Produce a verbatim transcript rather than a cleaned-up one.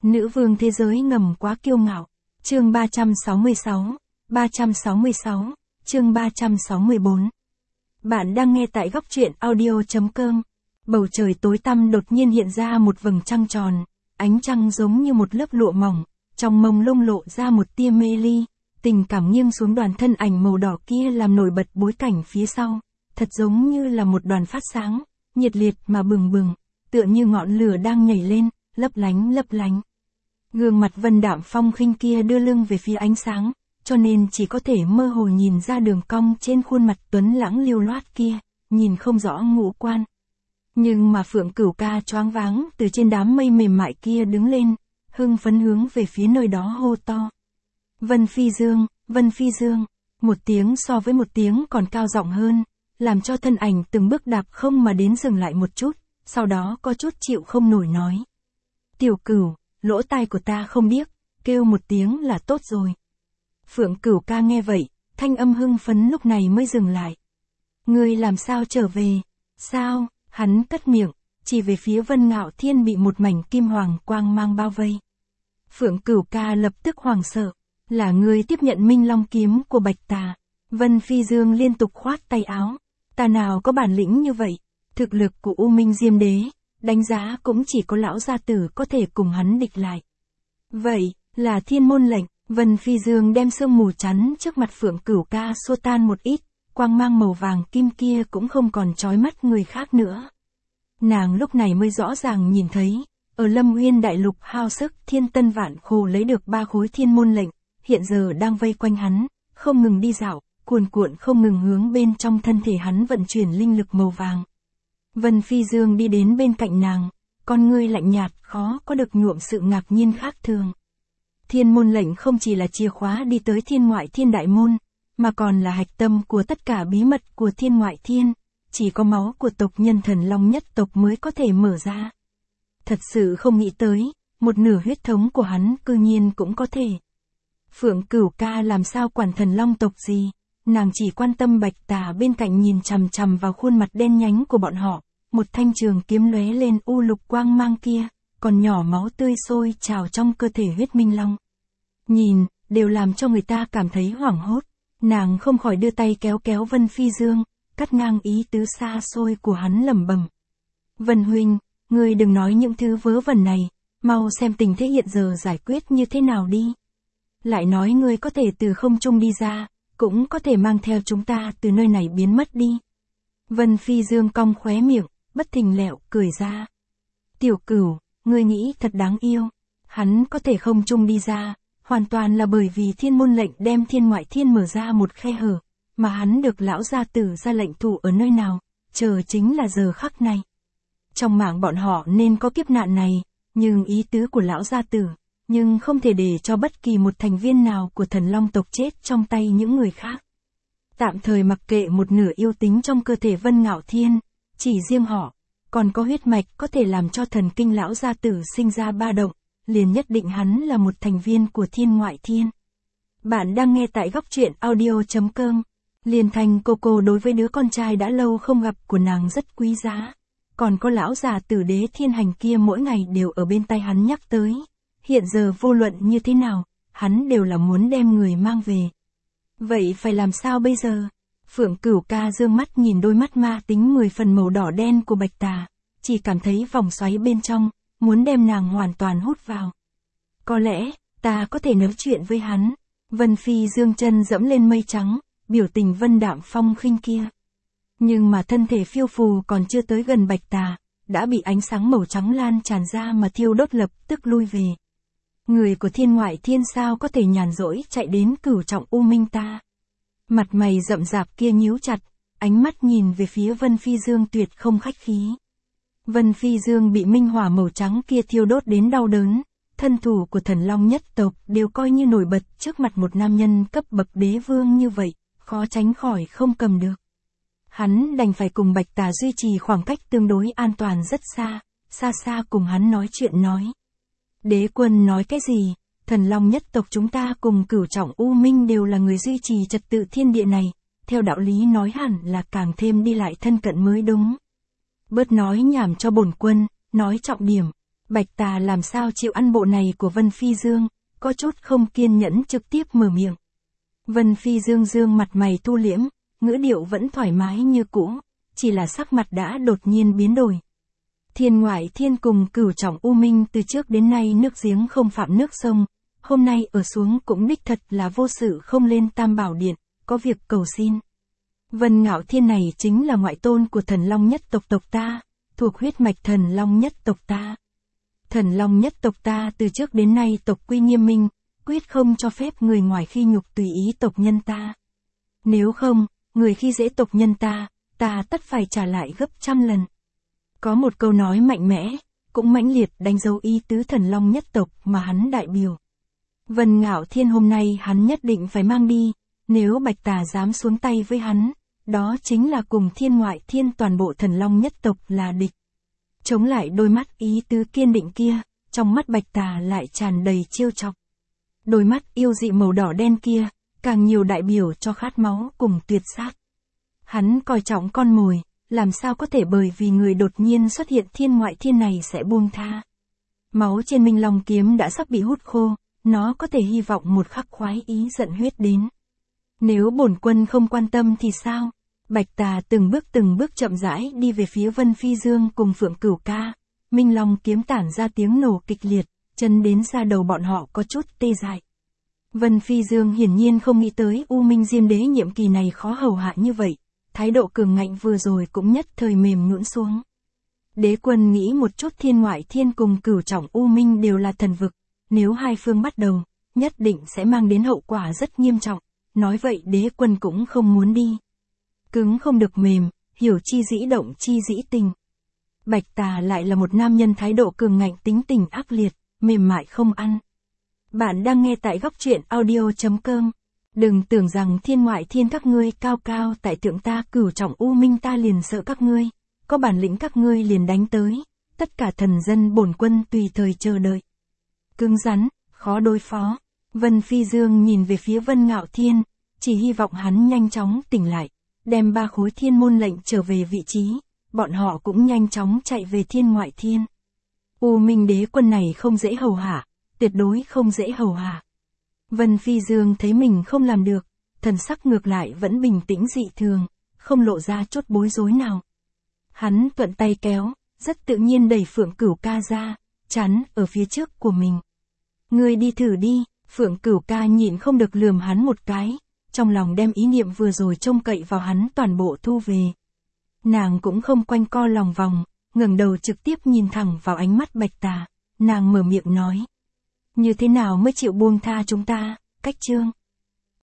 Nữ vương thế giới ngầm quá kiêu ngạo. Chương ba trăm sáu mươi sáu, ba trăm sáu mươi sáu, chương ba trăm sáu mươi bốn. Bạn đang nghe tại góc truyện audio chấm com. Bầu trời tối tăm đột nhiên hiện ra một vầng trăng tròn, ánh trăng giống như một lớp lụa mỏng, trong mông lung lộ ra một tia mê ly, tình cảm nghiêng xuống đoàn thân ảnh màu đỏ kia làm nổi bật bối cảnh phía sau, thật giống như là một đoàn phát sáng, nhiệt liệt mà bừng bừng, tựa như ngọn lửa đang nhảy lên, lấp lánh lấp lánh. Gương mặt Vân Đạm Phong khinh kia đưa lưng về phía ánh sáng, cho nên chỉ có thể mơ hồ nhìn ra đường cong trên khuôn mặt tuấn lãng liêu loát kia, nhìn không rõ ngũ quan. Nhưng mà Phượng Cửu Ca choáng váng từ trên đám mây mềm mại kia đứng lên, hưng phấn hướng về phía nơi đó hô to. Vân Phi Dương, Vân Phi Dương, một tiếng so với một tiếng còn cao giọng hơn, làm cho thân ảnh từng bước đạp không mà đến dừng lại một chút, sau đó có chút chịu không nổi nói. Tiểu Cửu, lỗ tai của ta không điếc, kêu một tiếng là tốt rồi. Phượng Cửu Ca nghe vậy, thanh âm hưng phấn lúc này mới dừng lại. Ngươi làm sao trở về? Sao? Hắn cất miệng, chỉ về phía Vân Ngạo Thiên bị một mảnh kim hoàng quang mang bao vây. Phượng Cửu Ca lập tức hoảng sợ, là ngươi tiếp nhận Minh Long kiếm của Bạch Tà. Vân Phi Dương liên tục khoát tay áo, ta nào có bản lĩnh như vậy, thực lực của U Minh Diêm Đế, đánh giá cũng chỉ có lão gia tử có thể cùng hắn địch lại. Vậy, là thiên môn lệnh. Vân Phi Dương đem sương mù chắn trước mặt Phượng Cửu Ca xua tan một ít, quang mang màu vàng kim kia cũng không còn chói mắt người khác nữa. Nàng lúc này mới rõ ràng nhìn thấy, ở Lâm Uyên Đại Lục hao sức thiên tân vạn khổ lấy được ba khối thiên môn lệnh, hiện giờ đang vây quanh hắn, không ngừng đi dạo, cuồn cuộn không ngừng hướng bên trong thân thể hắn vận chuyển linh lực màu vàng. Vân Phi Dương đi đến bên cạnh nàng, con ngươi lạnh nhạt khó có được nhuộm sự ngạc nhiên khác thường. Thiên môn lệnh không chỉ là chìa khóa đi tới thiên ngoại thiên đại môn, mà còn là hạch tâm của tất cả bí mật của thiên ngoại thiên, chỉ có máu của tộc nhân thần long nhất tộc mới có thể mở ra. Thật sự không nghĩ tới, một nửa huyết thống của hắn cư nhiên cũng có thể. Phượng Cửu Ca làm sao quản thần long tộc gì, nàng chỉ quan tâm Bạch Tà bên cạnh nhìn chằm chằm vào khuôn mặt đen nhánh của bọn họ, một thanh trường kiếm lóe lên u lục quang mang kia, còn nhỏ máu tươi sôi trào trong cơ thể huyết minh long. Nhìn, đều làm cho người ta cảm thấy hoảng hốt, nàng không khỏi đưa tay kéo kéo Vân Phi Dương, cắt ngang ý tứ xa xôi của hắn lẩm bẩm. Vân huynh, ngươi đừng nói những thứ vớ vẩn này, mau xem tình thế hiện giờ giải quyết như thế nào đi. Lại nói ngươi có thể từ không trung đi ra, cũng có thể mang theo chúng ta từ nơi này biến mất đi. Vân Phi Dương cong khóe miệng, bất thình lẹo cười ra. Tiểu Cửu, ngươi nghĩ thật đáng yêu, hắn có thể không trung đi ra, hoàn toàn là bởi vì thiên môn lệnh đem thiên ngoại thiên mở ra một khe hở, mà hắn được lão gia tử ra lệnh thủ ở nơi nào, chờ chính là giờ khắc này. Trong mạng bọn họ nên có kiếp nạn này, nhưng ý tứ của lão gia tử, nhưng không thể để cho bất kỳ một thành viên nào của thần long tộc chết trong tay những người khác. Tạm thời mặc kệ một nửa yêu tính trong cơ thể Vân Ngạo Thiên, chỉ riêng họ, còn có huyết mạch có thể làm cho thần kinh lão gia tử sinh ra ba động, liền nhất định hắn là một thành viên của thiên ngoại thiên. Bạn đang nghe tại góc truyện audio chấm com. Liên Thành cô cô đối với đứa con trai đã lâu không gặp của nàng rất quý giá. Còn có lão già tử đế thiên hành kia mỗi ngày đều ở bên tay hắn nhắc tới. Hiện giờ vô luận như thế nào, hắn đều là muốn đem người mang về. Vậy phải làm sao bây giờ? Phượng Cửu Ca dương mắt nhìn đôi mắt ma tính mười phần màu đỏ đen của Bạch Tà, chỉ cảm thấy vòng xoáy bên trong, muốn đem nàng hoàn toàn hút vào. Có lẽ, ta có thể nói chuyện với hắn. Vân Phi Dương chân dẫm lên mây trắng, biểu tình Vân Đạm Phong khinh kia. Nhưng mà thân thể phiêu phù còn chưa tới gần Bạch Tà, đã bị ánh sáng màu trắng lan tràn ra mà thiêu đốt lập tức lui về. Người của thiên ngoại thiên sao có thể nhàn rỗi chạy đến cửu trọng U Minh ta. Mặt mày rậm rạp kia nhíu chặt, ánh mắt nhìn về phía Vân Phi Dương tuyệt không khách khí. Vân Phi Dương bị minh hỏa màu trắng kia thiêu đốt đến đau đớn, thân thủ của thần long nhất tộc đều coi như nổi bật trước mặt một nam nhân cấp bậc đế vương như vậy, khó tránh khỏi không cầm được. Hắn đành phải cùng Bạch Tà duy trì khoảng cách tương đối an toàn rất xa, xa xa cùng hắn nói chuyện nói. Đế quân nói cái gì? Thần long nhất tộc chúng ta cùng cửu trọng U Minh đều là người duy trì trật tự thiên địa này, theo đạo lý nói hẳn là càng thêm đi lại thân cận mới đúng. Bớt nói nhảm cho bổn quân, nói trọng điểm. Bạch Tà làm sao chịu ăn bộ này của Vân Phi Dương, có chút không kiên nhẫn trực tiếp mở miệng. Vân Phi Dương dương mặt mày thu liễm, ngữ điệu vẫn thoải mái như cũ, chỉ là sắc mặt đã đột nhiên biến đổi. Thiên Ngoại Thiên cùng Cửu Trọng U Minh từ trước đến nay nước giếng không phạm nước sông, hôm nay ở xuống cũng đích thật là vô sự không lên Tam Bảo Điện, có việc cầu xin. Vân Ngạo Thiên này chính là ngoại tôn của thần Long nhất tộc tộc ta, thuộc huyết mạch thần Long nhất tộc ta. Thần Long nhất tộc ta từ trước đến nay tộc quy nghiêm minh, quyết không cho phép người ngoài khi nhục tùy ý tộc nhân ta. Nếu không, người khi dễ tộc nhân ta, ta tất phải trả lại gấp trăm lần. Có một câu nói mạnh mẽ, cũng mãnh liệt đánh dấu ý tứ thần Long nhất tộc mà hắn đại biểu. Vân Ngạo Thiên hôm nay hắn nhất định phải mang đi, nếu Bạch Tà dám xuống tay với hắn, đó chính là cùng Thiên Ngoại Thiên toàn bộ thần Long nhất tộc là địch. Chống lại đôi mắt ý tứ kiên định kia, trong mắt Bạch Tà lại tràn đầy trêu chọc. Đôi mắt yêu dị màu đỏ đen kia, càng nhiều đại biểu cho khát máu cùng tuyệt sát. Hắn coi trọng con mồi, làm sao có thể bởi vì người đột nhiên xuất hiện Thiên Ngoại Thiên này sẽ buông tha. Máu trên Minh Long kiếm đã sắp bị hút khô, nó có thể hy vọng một khắc khoái ý giận huyết đến. Nếu bổn quân không quan tâm thì sao? Bạch Tà từng bước từng bước chậm rãi đi về phía Vân Phi Dương cùng Phượng Cửu Ca. Minh Long kiếm tản ra tiếng nổ kịch liệt, chân đến ra đầu bọn họ có chút tê dại. Vân Phi Dương hiển nhiên không nghĩ tới U Minh Diêm Đế nhiệm kỳ này khó hầu hạ như vậy, thái độ cường ngạnh vừa rồi cũng nhất thời mềm nhũn xuống. Đế quân nghĩ một chút Thiên Ngoại Thiên cùng Cửu Trọng U Minh đều là thần vực, nếu hai phương bắt đầu, nhất định sẽ mang đến hậu quả rất nghiêm trọng, nói vậy đế quân cũng không muốn đi. Cứng không được mềm, hiểu chi dĩ động chi dĩ tình. Bạch Tà lại là một nam nhân thái độ cường ngạnh tính tình ác liệt, mềm mại không ăn. Bạn đang nghe tại góc truyện audio chấm com. Đừng tưởng rằng Thiên Ngoại Thiên các ngươi cao cao tại thượng ta Cửu Trọng U Minh ta liền sợ các ngươi, có bản lĩnh các ngươi liền đánh tới, tất cả thần dân bổn quân tùy thời chờ đợi. Cứng rắn, khó đối phó. Vân Phi Dương nhìn về phía Vân Ngạo Thiên, chỉ hy vọng hắn nhanh chóng tỉnh lại, đem ba khối thiên môn lệnh trở về vị trí, bọn họ cũng nhanh chóng chạy về Thiên Ngoại Thiên. U Minh đế quân này không dễ hầu hạ, tuyệt đối không dễ hầu hạ. Vân Phi Dương thấy mình không làm được, thần sắc ngược lại vẫn bình tĩnh dị thường, không lộ ra chút bối rối nào. Hắn thuận tay kéo, rất tự nhiên đẩy Phượng Cửu Ca ra, chắn ở phía trước của mình. Ngươi đi thử đi, Phượng Cửu Ca nhịn không được lườm hắn một cái, trong lòng đem ý niệm vừa rồi trông cậy vào hắn toàn bộ thu về. Nàng cũng không quanh co lòng vòng, ngẩng đầu trực tiếp nhìn thẳng vào ánh mắt Bạch Tà, nàng mở miệng nói. Như thế nào mới chịu buông tha chúng ta, Cách Chương?